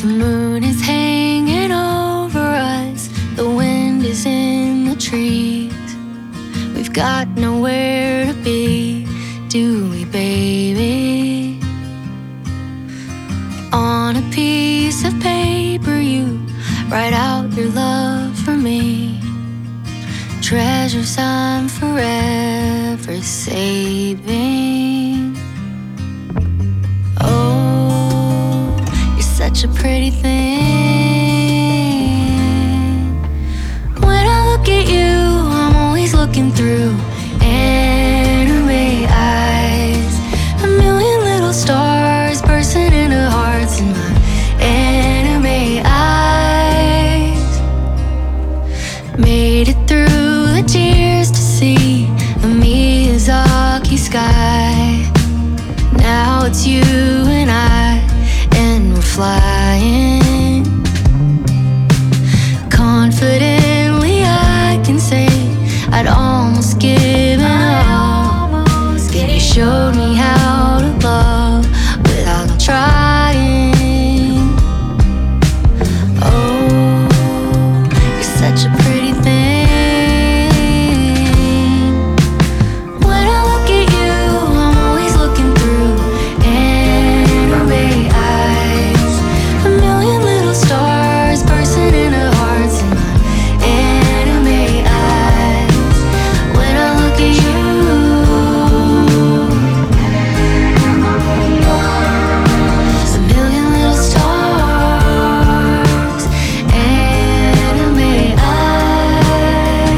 The moon is hanging over us, the wind is in the trees. We've got nowhere to be, do we, baby? On a piece of paper you write out your love for me, treasures I'm forever saving. Oh, you're such a pretty thing. When I look at you, I'm always looking through anime eyes. A million little stars bursting into hearts in my anime eyes. Made it through the tears to see a Miyazaki sky. Now it's you and I, and we're flying. Confidently I can say I'd almost given up. You showed me how to love without trying. Oh, you're such a pretty thing. When I look at you, I'm always looking through anime eyes. A million little stars bursting into hearts in my anime eyes. When I look at you, a million little stars, anime eyes.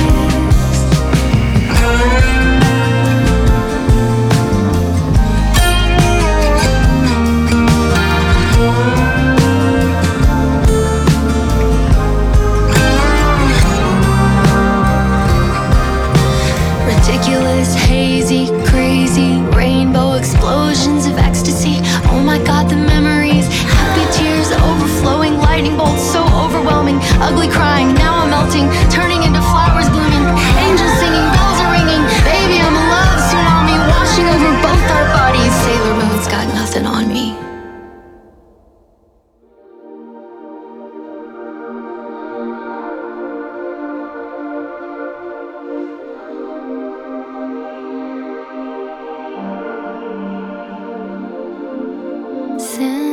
Ridiculous, hazy, crazy, rainbow explosions of ecstasy. Oh my God, the memories. Happy tears overflowing, lightning bolts so overwhelming. Ugly crying, now I'm melting, turning into flowers blooming. Angels singing, bells are ringing. Baby, I'm a love tsunami washing over both our bodies. Sailor Moon's got nothing on me. Send